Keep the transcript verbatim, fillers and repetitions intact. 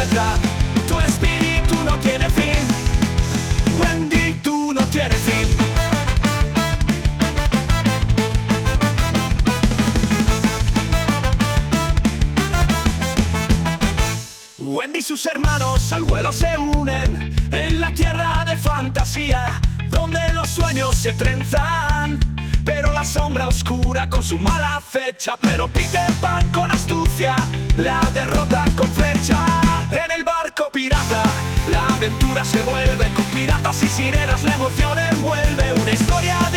encuentra. Tu espíritu no tiene fin. Wendy, tú no tienes fin. Wendy y sus hermanos al vuelo se unen en la tierra de fantasía, donde los sueños se trenzan, pero la sombra oscura con su mala fecha. Pero Peter Pan con astucia la derrota con flecha. En el barco pirata la aventura se vuelve, con piratas y sirenas la emoción envuelve. Una historia